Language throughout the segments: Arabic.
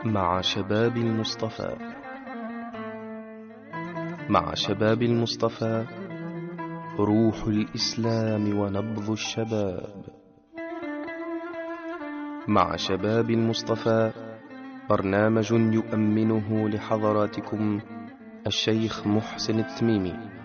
مع شباب المصطفى. مع شباب المصطفى، روح الإسلام ونبض الشباب. مع شباب المصطفى، برنامج يؤمنه لحضراتكم الشيخ محسن التميمي.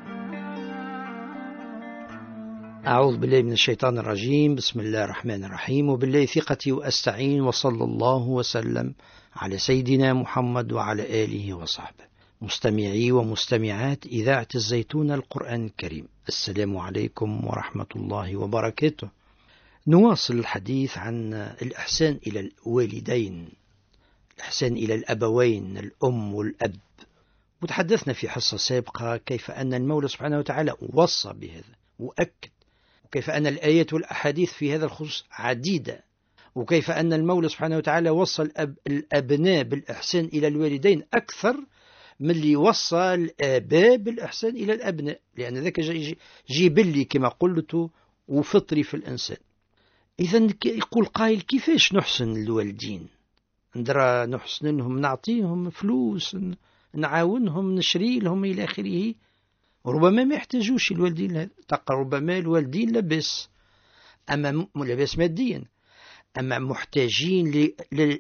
أعوذ بالله من الشيطان الرجيم. بسم الله الرحمن الرحيم، وبالله ثقتي وأستعين، وصلى الله وسلم على سيدنا محمد وعلى آله وصحبه. مستمعي ومستمعات إذاعة الزيتون القرآن الكريم، السلام عليكم ورحمة الله وبركاته. نواصل الحديث عن الإحسان إلى الوالدين، الإحسان إلى الأبوين، الأم والأب. وتحدثنا في حصة سابقة كيف أن المولى سبحانه وتعالى وصى بهذا وأكد، وكيف أن الآيات والأحاديث في هذا الخصوص عديدة، وكيف أن المولى سبحانه وتعالى وصى الأبناء بالإحسان إلى الوالدين أكثر من اللي وصى الآباء بالإحسان إلى الأبناء، لأن ذاك جبلي كما قلت وفطري في الإنسان. إذا يقول قائل كيفاش نحسن الوالدين؟ ندرى نحسن لهم، نعطيهم فلوس، نعاونهم، نشري لهم إلى آخره. ربما ما يحتاجوش الوالدين، ربما الوالدين لبس، أما لبس ماديا، أما محتاجين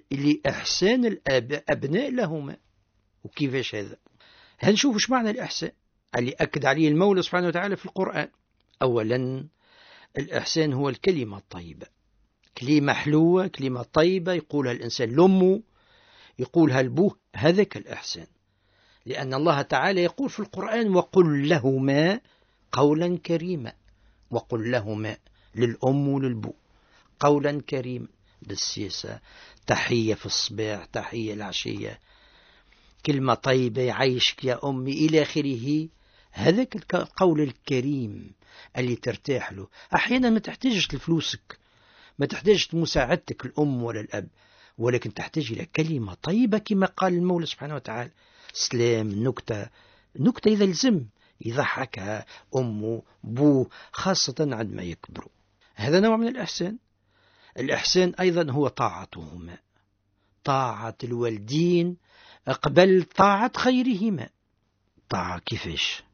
لإحسان الأبناء لهما. وكيفاش هذا؟ هنشوف ايش معنى الإحسان اللي أكد عليه المولى سبحانه وتعالى في القرآن. أولا، الإحسان هو الكلمة الطيبة، كلمة حلوة، كلمة طيبة يقولها الإنسان لأمه، يقولها لأبوه، هذاك الإحسان. لأن الله تعالى يقول في القرآن: وقل لهما قولا كريما. وقل لهما، للأم وللبو، قولا كريما، بالسياسة، تحية في الصباح، تحية العشية، كلمة طيبة، يعيشك يا أمي إلى آخره. هذاك القول الكريم اللي ترتاح له. أحيانا ما تحتاجش لفلوسك، ما تحتاجش مساعدتك الأم ولا الأب، ولكن تحتاج إلى كلمة طيبة كما قال المولى سبحانه وتعالى: سلام، نكتة إذا لزم يضحكها أمه بو، خاصة عندما يكبروا. هذا نوع من الإحسان. الإحسان أيضا هو طاعتهما، طاعة الوالدين قبل طاعة خيرهما. طاعة كيفاش؟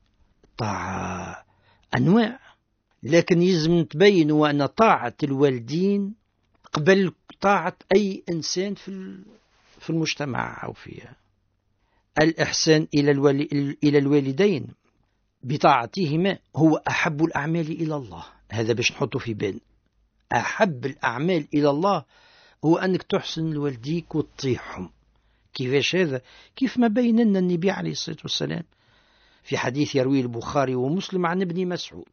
طاعة أنواع، لكن يلزم تبين أن طاعة الوالدين قبل طاعة أي إنسان في المجتمع أو فيها. الإحسان إلى الوالدين بطاعتهما هو أحب الأعمال إلى الله. هذا باش نحطه في بالنا. أحب الأعمال إلى الله هو أنك تحسن لوالديك وتطيعهم. كيفاش هذا؟ كيف ما بين لنا النبي عليه الصلاة والسلام في حديث يرويه البخاري ومسلم عن ابن مسعود.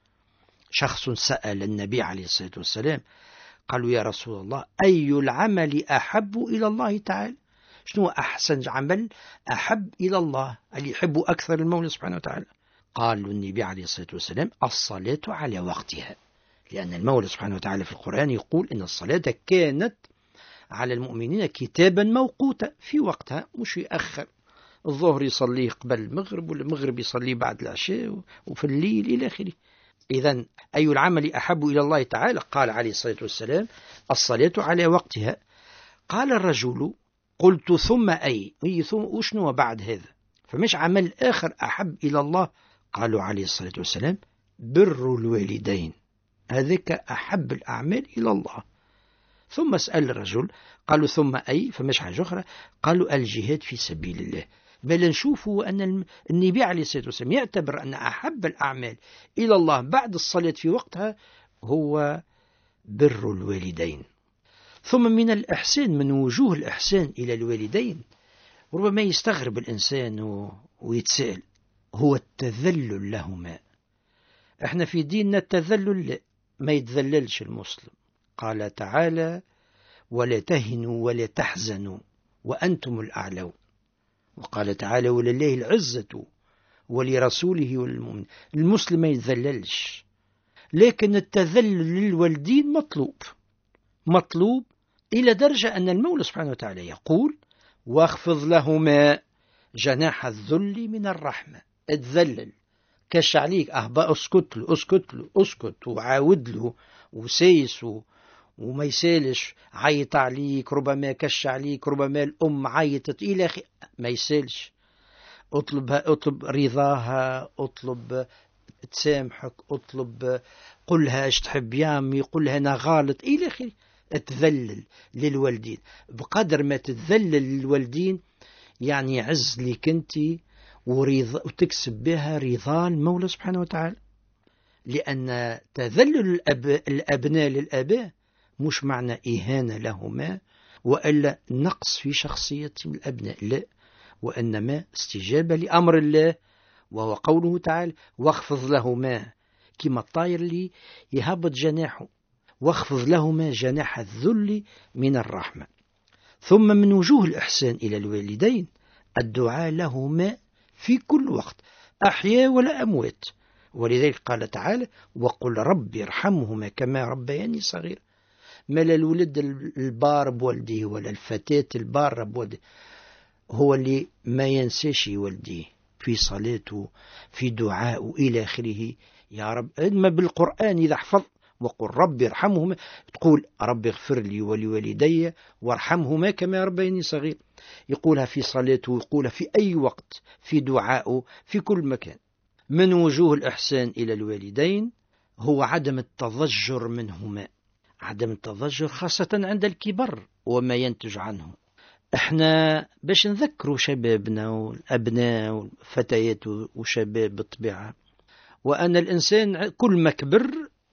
شخص سأل النبي عليه الصلاة والسلام، قالوا: يا رسول الله، أي العمل أحب إلى الله تعالى؟ شنو أحسن عمل أحب إلى الله اللي يحبه أكثر المولى سبحانه وتعالى؟ قال النبي عليه الصلاة والسلام: الصلاة على وقتها. لأن المولى سبحانه وتعالى في القرآن يقول إن الصلاة كانت على المؤمنين كتابا موقوتا، في وقتها، مش يأخر. الظهر يصليه قبل المغرب، والمغرب يصليه بعد العشاء، وفي الليل إلى آخره. إذن أي العمل أحب إلى الله تعالى؟ قال عليه الصلاة والسلام: الصلاة على وقتها. قال الرجل: قلت ثم أي؟ ثم وشنو بعد هذا؟ فمش عمل آخر أحب إلى الله؟ قالوا عليه الصلاة والسلام: بر الوالدين، هذاك أحب الأعمال إلى الله. ثم سأل الرجل، قالوا ثم أي؟ فمش حاجة أخرى؟ قالوا: الجهاد في سبيل الله. بل نشوفوا أن النبي عليه الصلاة والسلام يعتبر أن أحب الأعمال إلى الله بعد الصلاة في وقتها هو بر الوالدين. ثم من الإحسان، من وجوه الإحسان إلى الوالدين، ربما يستغرب الإنسان ويتسأل، هو التذلل لهما. احنا في ديننا التذلل لا، ما يتذللش المسلم. قال تعالى: ولا تهنوا ولا تحزنوا وأنتم الأعلون. وقال تعالى: ولله العزة ولرسوله والمؤمنين. المسلم ما يتذللش، لكن التذلل للوالدين مطلوب إلى درجة أن المولى سبحانه وتعالى يقول: واخفض لهما جناح الذل من الرحمة. اتذلل، كش عليك، اسكت له، وعاود له، وسيس وما يسالش، عيط عليك، ربما كش عليك، ربما الأم عيطت إلى ما يسالش. اطلب رضاها، اطلب تسامحك، اطلب قلها اش تحب يا امي، قلها انا غلط الى اخره. تذلل للوالدين بقدر ما تتذلل للوالدين، يعني عز لك انت وتكسب بها رضا المولى سبحانه وتعالى. لأن تذلل الأبناء للآباء مش معنى إهانة لهما وإلا نقص في شخصية الأبناء، لا، وإنما استجابة لأمر الله، وهو قوله تعالى واخفض لهما، كما الطائر اللي يهبط جناحه، واخفض لهما جناح الذل من الرحمة. ثم من وجوه الإحسان إلى الوالدين الدعاء لهما في كل وقت، أحياء ولا أموات. ولذلك قال تعالى وقل رب ارحمهما كما ربياني صغير. ما الولد البار بوالديه ولا الفتاة البار بوالديه هو اللي ما ينساش والديه في صلاته في دعاء إلى آخره. يا رب، إما بالقرآن إذا حفظ وقل رب ارحمهما، تقول رب اغفر لي ولوالدي وارحمهما كما ربياني صغير. يقولها في صلاته ويقولها في أي وقت في دعائه في كل مكان. من وجوه الإحسان إلى الوالدين هو عدم التضجر منهما، عدم التضجر خاصة عند الكبر وما ينتج عنه. احنا باش نذكروا شبابنا والأبناء والفتيات وشباب بالطبيعة، وأن الإنسان كل ما كبر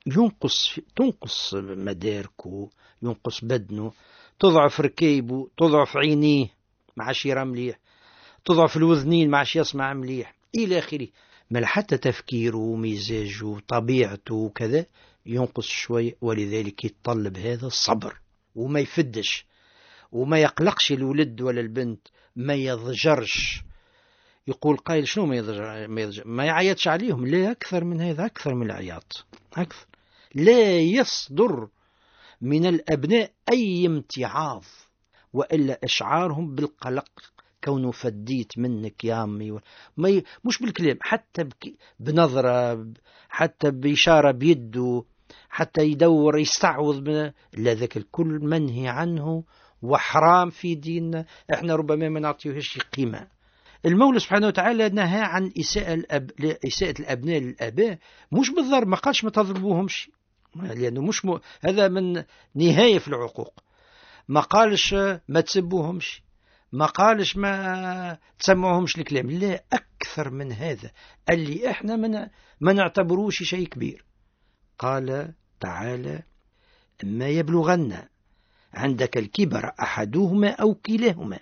تنقص مداركه، ينقص بدنه، تضعف ركيبه، تضعف عينيه ما عادش يرى مليح، تضعف الوذنين ما عادش يسمع مليح إلى آخره. بل حتى تفكيره ومزاجه وطبيعته وكذا ينقص شوي. ولذلك يتطلب هذا الصبر، وما يفدش وما يقلقش الولد ولا البنت، ما يضجرش. يقول قائل شنو ما يضجر؟ ما يعيطش عليهم، لا، أكثر من هذا، أكثر من العياط، أكثر. لا يصدر من الأبناء أي امتعاض وإلا إشعارهم بالقلق، كونه فديت منك يا أمي، مش بالكلام، حتى بنظرة، حتى بإشارة بيده، حتى يدور يستعوض لا، ذاك الكل منهي عنه وحرام في ديننا. احنا ربما ما نعطيهش قيمة. المولى سبحانه وتعالى نهى عن إساءة الأبناء للآباء، مش بالضرب، ما قالش ما تضربوهمش، لأنه مش هذا من نهاية في العقوق. ما قالش ما تسبوهمش، ما قالش ما تسمعهمش الكلام، لا، أكثر من هذا اللي إحنا ما نعتبروش شيء كبير. قال تعالى ما يبلغن عندك الكبر أحدهما أو كلاهما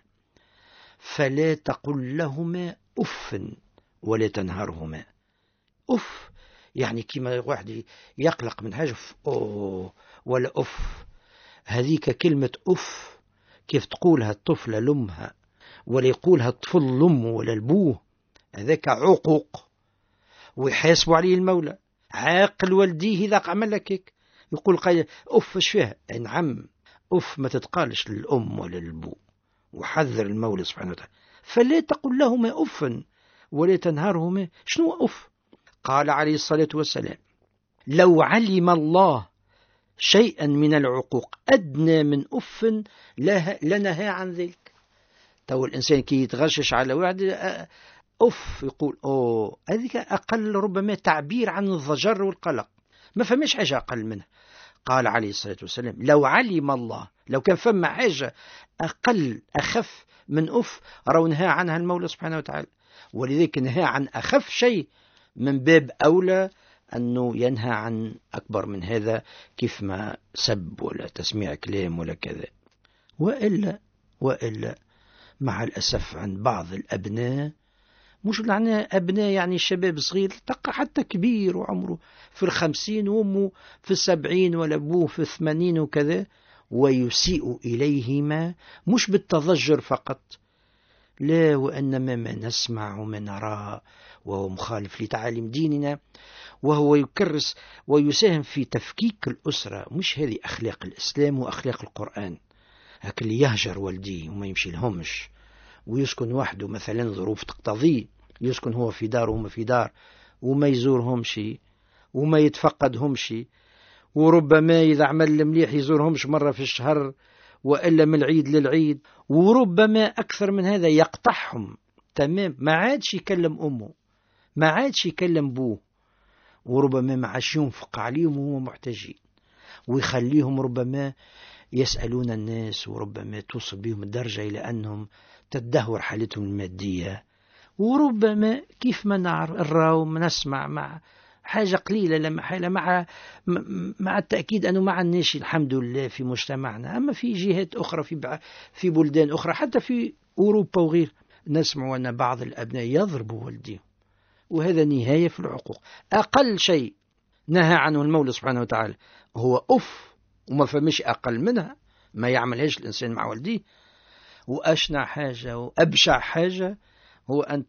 فلا تقل لهما أف ولا تنهرهما. أف يعني كما واحد يقلق من حاجة أوه ولا أف، هذيك كلمة أف كيف تقولها الطفلة لأمها ولا يقولها الطفل لأمه ولا لبوه، هذاك عقوق ويحاسبوا عليه المولى. عاقل والديه إذا عمل لك يقول قايل أف اش فيها؟ نعم، أف ما تتقالش للأم ولا للبو. وحذر المولى سبحانه وتعالى فلا تقل لهما أف ولا تنهرهما. شنو أف؟ قال عليه الصلاة والسلام لو علم الله شيئا من العقوق أدنى من أف لنهى عن ذلك. تو الإنسان كي يتغشش على واحد أف يقول أوه، هذيك أقل ربما تعبير عن الضجر والقلق، ما فماش حاجة أقل منها. قال عليه الصلاة والسلام لو علم الله، لو كان فما حاجة أقل أخف من أف رأوا نهى عنها المولى سبحانه وتعالى. ولذلك نهى عن أخف شيء من باب أولى أنه ينهى عن أكبر من هذا، كيف ما سب ولا تسميع كلام ولا كذا. وإلا مع الأسف عن بعض الأبناء، مش لعنة أبناء يعني الشباب صغير، تلقى حتى كبير وعمره في 50 وأمه في 70 ولا أبوه في 80 وكذا، ويسيء إليهما مش بالتضجر فقط، لا، وإنما ما نسمع وما نرى وهو مخالف لتعاليم ديننا، وهو يكرس ويساهم في تفكيك الأسرة. مش هذه أخلاق الإسلام وأخلاق القرآن. هكذا اللي يهجر والديه وما يمشي لهمش ويسكن وحده، مثلا ظروف تقتضيه يسكن هو في دار وهم في دار، وما يزورهمش وما يتفقدهمش وربما إذا عمل مليح يزورهمش مرة في الشهر وإلا من العيد للعيد، وربما أكثر من هذا يقطعهم تمام، ما عادش يكلم أمه، ما عادش يكلم بوه، وربما ما عادش ينفق عليهم وهو محتاجين، ويخليهم ربما يسألون الناس، وربما توصل بهم الدرجة إلى أنهم تدهور حالتهم المادية. وربما كيف ما نرى نسمع مع حاجة قليلة لما حالة مع التأكيد أنه مع الناس الحمد لله في مجتمعنا. أما في جهات أخرى في بلدان أخرى حتى في أوروبا وغير، نسمع أن بعض الأبناء يضربوا والديهم، وهذا نهاية في العقوق. أقل شيء نهى عنه المولى سبحانه وتعالى هو وما فمش أقل منها، ما يعملهاش الإنسان مع والديه. وأشنع حاجة وأبشع حاجة هو أن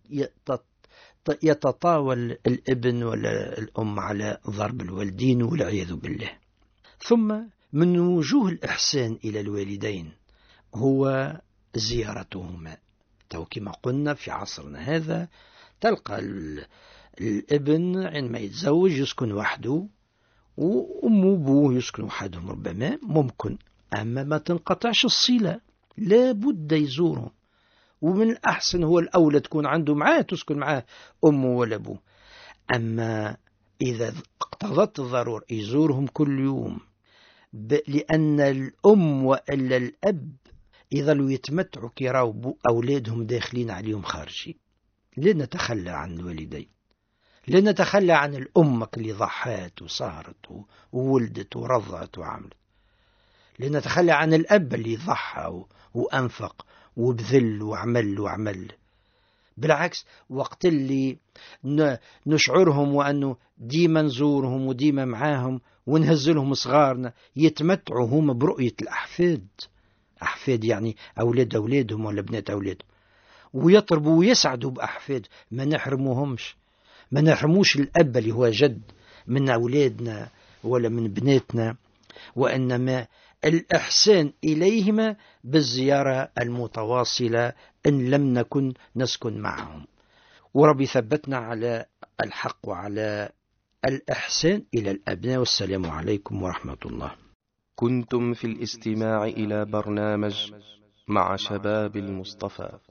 يتطاول الابن ولا الأم على ضرب الوالدين والعياذ بالله. ثم من وجوه الإحسان إلى الوالدين هو زيارتهما. كما قلنا في عصرنا هذا تلقى الابن عندما يتزوج يسكن وحده، وأمه وأبوه يسكن وحدهم ربما ممكن، أما ما تنقطعش الصلة لا بد يزورهم. ومن الأحسن هو الأولى تكون عنده معاه، تسكن معاه أمه ولا أبوه. أما إذا اقتضت الضرورة يزورهم كل يوم، لأن الأم وإلا الأب يظلوا يتمتعوا كيراو أولادهم داخلين عليهم خارجين. لا نتخلى عن الوالدين، لا نتخلى عن الأم اللي ضحات وسهرت وولدت ورضعت وعملت، لا نتخلى عن الأب اللي ضحى وأنفق وبذل وعمل. بالعكس، وقت اللي نشعرهم وأنه ديما نزورهم وديما معاهم ونهزلهم صغارنا، يتمتعوا هم برؤية الأحفاد، أحفاد يعني أولاد أولادهم ولا بنات أولادهم، ويطربوا ويسعدوا بأحفاد. ما نحرموهمش، ما نحرموش الأب اللي هو جد من أولادنا ولا من بناتنا، وإنما الإحسان إليهما بالزيارة المتواصلة إن لم نكن نسكن معهم. وربي ثبتنا على الحق وعلى الإحسان إلى الأبناء. والسلام عليكم ورحمة الله. كنتم في الاستماع إلى برنامج مع شباب المصطفى.